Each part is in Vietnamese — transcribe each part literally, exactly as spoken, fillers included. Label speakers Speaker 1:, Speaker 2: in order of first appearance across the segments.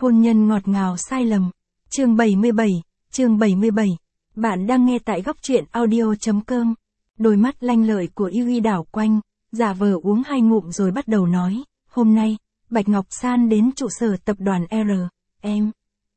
Speaker 1: Hôn nhân ngọt ngào sai lầm. Chương bảy mươi bảy, chương bảy mươi bảy. Bạn đang nghe tại góc truyện audio chấm com. Đôi mắt lanh lợi của Yui đảo quanh, giả vờ uống hai ngụm rồi bắt đầu nói, hôm nay, Bạch Ngọc San đến trụ sở tập đoàn R, em.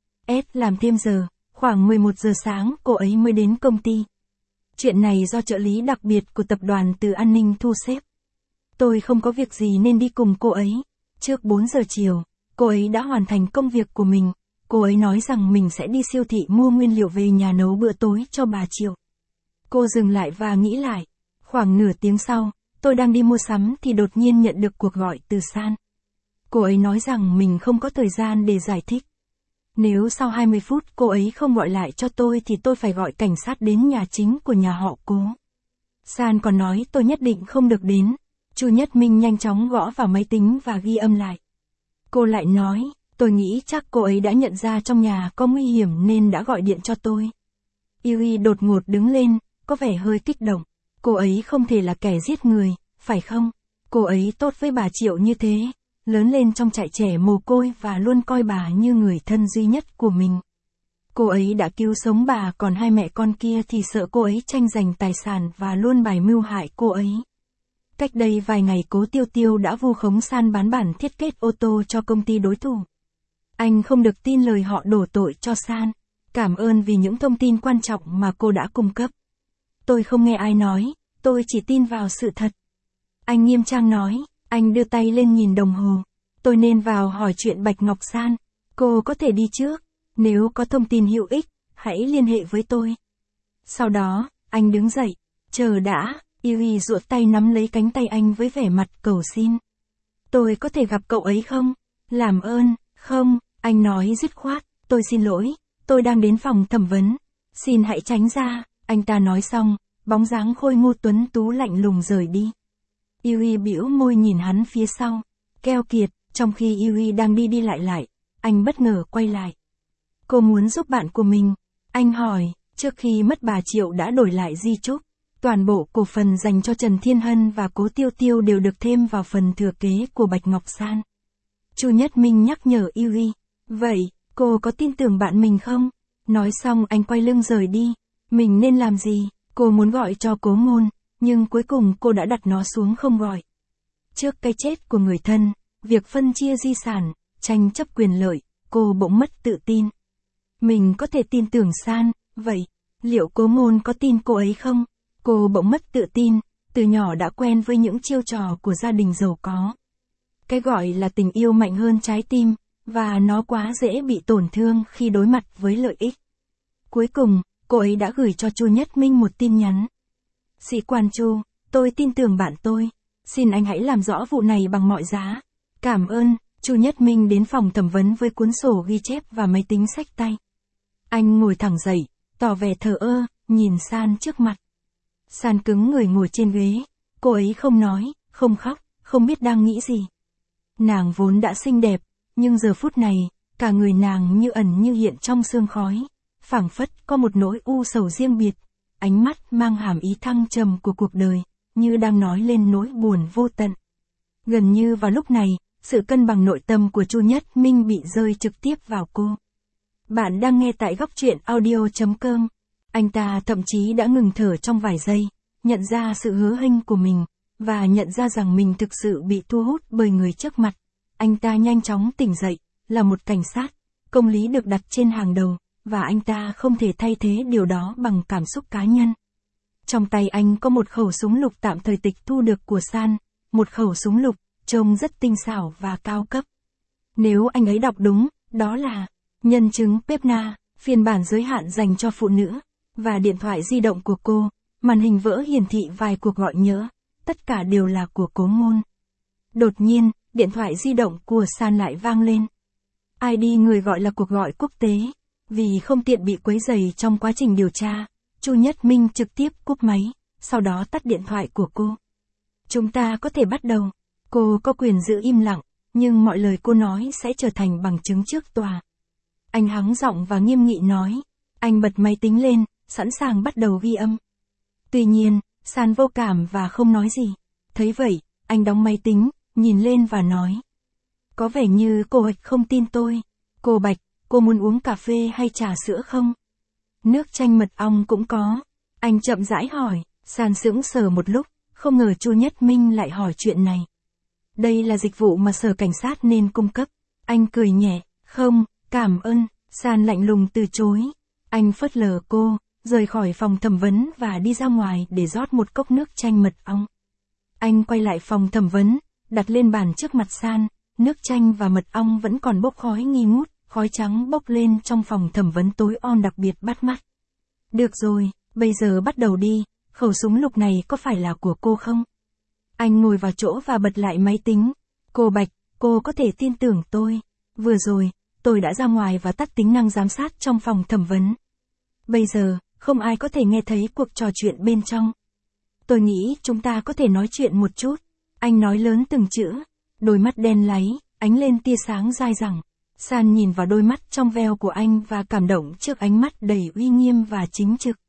Speaker 1: S làm thêm giờ, khoảng mười một giờ sáng cô ấy mới đến công ty. Chuyện này do trợ lý đặc biệt của tập đoàn Từ An ninh thu xếp. Tôi không có việc gì nên đi cùng cô ấy. Trước bốn giờ chiều, cô ấy đã hoàn thành công việc của mình. Cô ấy nói rằng mình sẽ đi siêu thị mua nguyên liệu về nhà nấu bữa tối cho bà Triệu. Cô dừng lại và nghĩ lại. Khoảng nửa tiếng sau, tôi đang đi mua sắm thì đột nhiên nhận được cuộc gọi từ San. Cô ấy nói rằng mình không có thời gian để giải thích. Nếu sau hai mươi phút cô ấy không gọi lại cho tôi thì tôi phải gọi cảnh sát đến nhà chính của nhà họ Cố. San còn nói tôi nhất định không được đến. Chu Nhất Minh nhanh chóng gõ vào máy tính và ghi âm lại. Cô lại nói, tôi nghĩ chắc cô ấy đã nhận ra trong nhà có nguy hiểm nên đã gọi điện cho tôi. Yui đột ngột đứng lên, có vẻ hơi kích động. Cô ấy không thể là kẻ giết người, phải không? Cô ấy tốt với bà Triệu như thế, lớn lên trong trại trẻ mồ côi và luôn coi bà như người thân duy nhất của mình. Cô ấy đã cứu sống bà, còn hai mẹ con kia thì sợ cô ấy tranh giành tài sản và luôn bày mưu hại cô ấy. Cách đây vài ngày Cố Tiêu Tiêu đã vu khống San bán bản thiết kế ô tô cho công ty đối thủ. Anh không được tin lời họ đổ tội cho San. Cảm ơn vì những thông tin quan trọng mà cô đã cung cấp. Tôi không nghe ai nói, tôi chỉ tin vào sự thật. Anh nghiêm trang nói, anh đưa tay lên nhìn đồng hồ. Tôi nên vào hỏi chuyện Bạch Ngọc San. Cô có thể đi trước. Nếu có thông tin hữu ích, hãy liên hệ với tôi. Sau đó, anh đứng dậy. Chờ đã. Yui duỗi tay nắm lấy cánh tay anh với vẻ mặt cầu xin. Tôi có thể gặp cậu ấy không? Làm ơn, không, anh nói dứt khoát. Tôi xin lỗi, tôi đang đến phòng thẩm vấn. Xin hãy tránh ra, anh ta nói xong, bóng dáng khôi ngô tuấn tú lạnh lùng rời đi. Yui bĩu môi nhìn hắn phía sau. Keo kiệt, trong khi Yui đang đi đi lại lại, anh bất ngờ quay lại. Cô muốn giúp bạn của mình. Anh hỏi, trước khi mất bà Triệu đã đổi lại di chúc. Toàn bộ cổ phần dành cho Trần Thiên Hân và Cố Tiêu Tiêu đều được thêm vào phần thừa kế của Bạch Ngọc San. Chu Nhất Minh nhắc nhở Yui. Vậy, cô có tin tưởng bạn mình không? Nói xong anh quay lưng rời đi. Mình nên làm gì? Cô muốn gọi cho Cố Ngôn, nhưng cuối cùng cô đã đặt nó xuống không gọi. Trước cái chết của người thân, việc phân chia di sản, tranh chấp quyền lợi, cô bỗng mất tự tin. Mình có thể tin tưởng San, vậy, liệu Cố Ngôn có tin cô ấy không? Cô bỗng mất tự tin, từ nhỏ đã quen với những chiêu trò của gia đình giàu có. Cái gọi là tình yêu mạnh hơn trái tim, và nó quá dễ bị tổn thương khi đối mặt với lợi ích. Cuối cùng, cô ấy đã gửi cho Chu Nhất Minh một tin nhắn. Sĩ quan Chu, tôi tin tưởng bạn tôi. Xin anh hãy làm rõ vụ này bằng mọi giá. Cảm ơn. Chu Nhất Minh đến phòng thẩm vấn với cuốn sổ ghi chép và máy tính xách tay. Anh ngồi thẳng dậy, tỏ vẻ thờ ơ, nhìn San trước mặt. San cứng người ngồi trên ghế. Cô ấy không nói, không khóc, không biết đang nghĩ gì. Nàng vốn đã xinh đẹp, nhưng giờ phút này, cả người nàng như ẩn như hiện trong sương khói. Phảng phất có một nỗi u sầu riêng biệt. Ánh mắt mang hàm ý thăng trầm của cuộc đời, như đang nói lên nỗi buồn vô tận. Gần như vào lúc này, sự cân bằng nội tâm của Chu Nhất Minh bị rơi trực tiếp vào cô. Bạn đang nghe tại góc truyện audio chấm com. Anh ta thậm chí đã ngừng thở trong vài giây, nhận ra sự hứa hênh của mình, và nhận ra rằng mình thực sự bị thu hút bởi người trước mặt. Anh ta nhanh chóng tỉnh dậy, là một cảnh sát, công lý được đặt trên hàng đầu, và anh ta không thể thay thế điều đó bằng cảm xúc cá nhân. Trong tay anh có một khẩu súng lục tạm thời tịch thu được của San, một khẩu súng lục, trông rất tinh xảo và cao cấp. Nếu anh ấy đọc đúng, đó là nhân chứng Pepna, phiên bản giới hạn dành cho phụ nữ. Và điện thoại di động của cô, màn hình vỡ hiển thị vài cuộc gọi nhỡ, tất cả đều là của Cố Ngôn. Đột nhiên, điện thoại di động của San lại vang lên. i đê người gọi là cuộc gọi quốc tế. Vì không tiện bị quấy rầy trong quá trình điều tra, Chu Nhất Minh trực tiếp cúp máy, sau đó tắt điện thoại của cô. Chúng ta có thể bắt đầu. Cô có quyền giữ im lặng, nhưng mọi lời cô nói sẽ trở thành bằng chứng trước tòa. Anh hắng giọng và nghiêm nghị nói. Anh bật máy tính lên, sẵn sàng bắt đầu ghi âm. Tuy nhiên, San vô cảm và không nói gì. Thấy vậy, anh đóng máy tính, nhìn lên và nói. Có vẻ như cô ấy không tin tôi. Cô Bạch, cô muốn uống cà phê hay trà sữa không? Nước chanh mật ong cũng có. Anh chậm rãi hỏi, San sững sờ một lúc, không ngờ Chu Nhất Minh lại hỏi chuyện này. Đây là dịch vụ mà sở cảnh sát nên cung cấp. Anh cười nhẹ, không, cảm ơn, San lạnh lùng từ chối. Anh phớt lờ cô, rời khỏi phòng thẩm vấn và đi ra ngoài để rót một cốc nước chanh mật ong. Anh quay lại phòng thẩm vấn, đặt lên bàn trước mặt San, nước chanh và mật ong vẫn còn bốc khói nghi ngút, khói trắng bốc lên trong phòng thẩm vấn tối om đặc biệt bắt mắt. Được rồi, bây giờ bắt đầu đi, khẩu súng lục này có phải là của cô không? Anh ngồi vào chỗ và bật lại máy tính. Cô Bạch, cô có thể tin tưởng tôi. Vừa rồi, tôi đã ra ngoài và tắt tính năng giám sát trong phòng thẩm vấn. Bây giờ, không ai có thể nghe thấy cuộc trò chuyện bên trong. Tôi nghĩ chúng ta có thể nói chuyện một chút. Anh nói lớn từng chữ. Đôi mắt đen láy, ánh lên tia sáng dai dẳng. San nhìn vào đôi mắt trong veo của anh và cảm động trước ánh mắt đầy uy nghiêm và chính trực.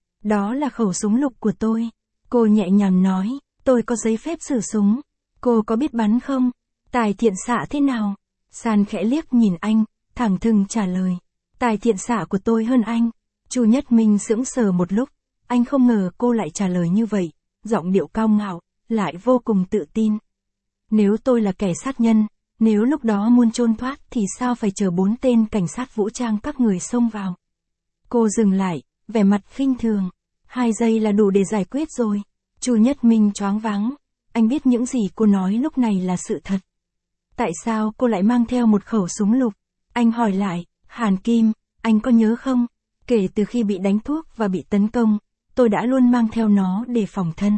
Speaker 1: Đó là khẩu súng lục của tôi. Cô nhẹ nhàng nói, tôi có giấy phép sử súng. Cô có biết bắn không? Tài thiện xạ thế nào? San khẽ liếc nhìn anh, thẳng thừng trả lời. Tài thiện xạ của tôi hơn anh. Chu Nhất Minh sững sờ một lúc. Anh không ngờ cô lại trả lời như vậy, giọng điệu cao ngạo, lại vô cùng tự tin. Nếu tôi là kẻ sát nhân, nếu lúc đó muốn trốn thoát thì sao phải chờ bốn tên cảnh sát vũ trang các người xông vào? Cô dừng lại, vẻ mặt khinh thường. Hai giây là đủ để giải quyết rồi. Chu Nhất Minh choáng váng. Anh biết những gì cô nói lúc này là sự thật. Tại sao cô lại mang theo một khẩu súng lục? Anh hỏi lại, Hàn Kim, anh có nhớ không? Kể từ khi bị đánh thuốc và bị tấn công, tôi đã luôn mang theo nó để phòng thân.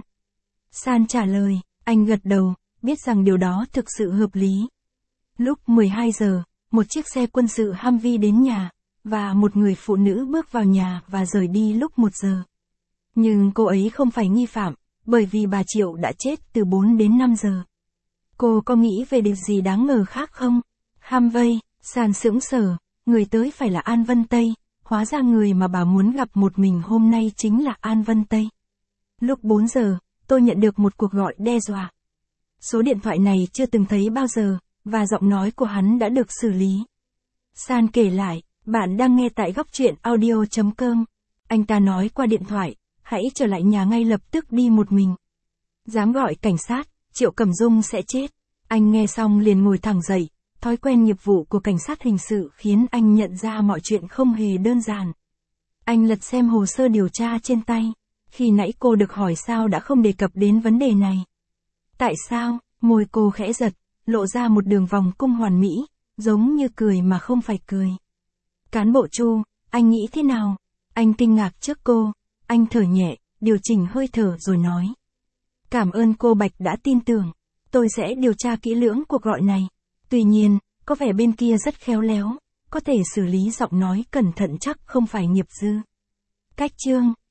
Speaker 1: San trả lời, anh gật đầu, biết rằng điều đó thực sự hợp lý. Lúc mười hai giờ, một chiếc xe quân sự Humvee đến nhà, và một người phụ nữ bước vào nhà và rời đi lúc một giờ. Nhưng cô ấy không phải nghi phạm, bởi vì bà Triệu đã chết từ bốn đến năm giờ. Cô có nghĩ về điều gì đáng ngờ khác không? Humvee, San sững sờ, người tới phải là An Vân Tây, hóa ra người mà bà muốn gặp một mình hôm nay chính là An Vân Tây. Lúc bốn giờ, tôi nhận được một cuộc gọi đe dọa. Số điện thoại này chưa từng thấy bao giờ, và giọng nói của hắn đã được xử lý. San kể lại, bạn đang nghe tại góc truyện audio chấm com. Anh ta nói qua điện thoại, hãy trở lại nhà ngay lập tức đi một mình. Dám gọi cảnh sát, Triệu Cẩm Dung sẽ chết. Anh nghe xong liền ngồi thẳng dậy, thói quen nghiệp vụ của cảnh sát hình sự khiến anh nhận ra mọi chuyện không hề đơn giản. Anh lật xem hồ sơ điều tra trên tay. Khi nãy cô được hỏi sao đã không đề cập đến vấn đề này. Tại sao? Môi cô khẽ giật, lộ ra một đường vòng cung hoàn mỹ, giống như cười mà không phải cười. Cán bộ Chu, anh nghĩ thế nào? Anh kinh ngạc trước cô, anh thở nhẹ, điều chỉnh hơi thở rồi nói. Cảm ơn cô Bạch đã tin tưởng, tôi sẽ điều tra kỹ lưỡng cuộc gọi này. Tuy nhiên, có vẻ bên kia rất khéo léo, có thể xử lý giọng nói cẩn thận chắc không phải nghiệp dư. Cách chương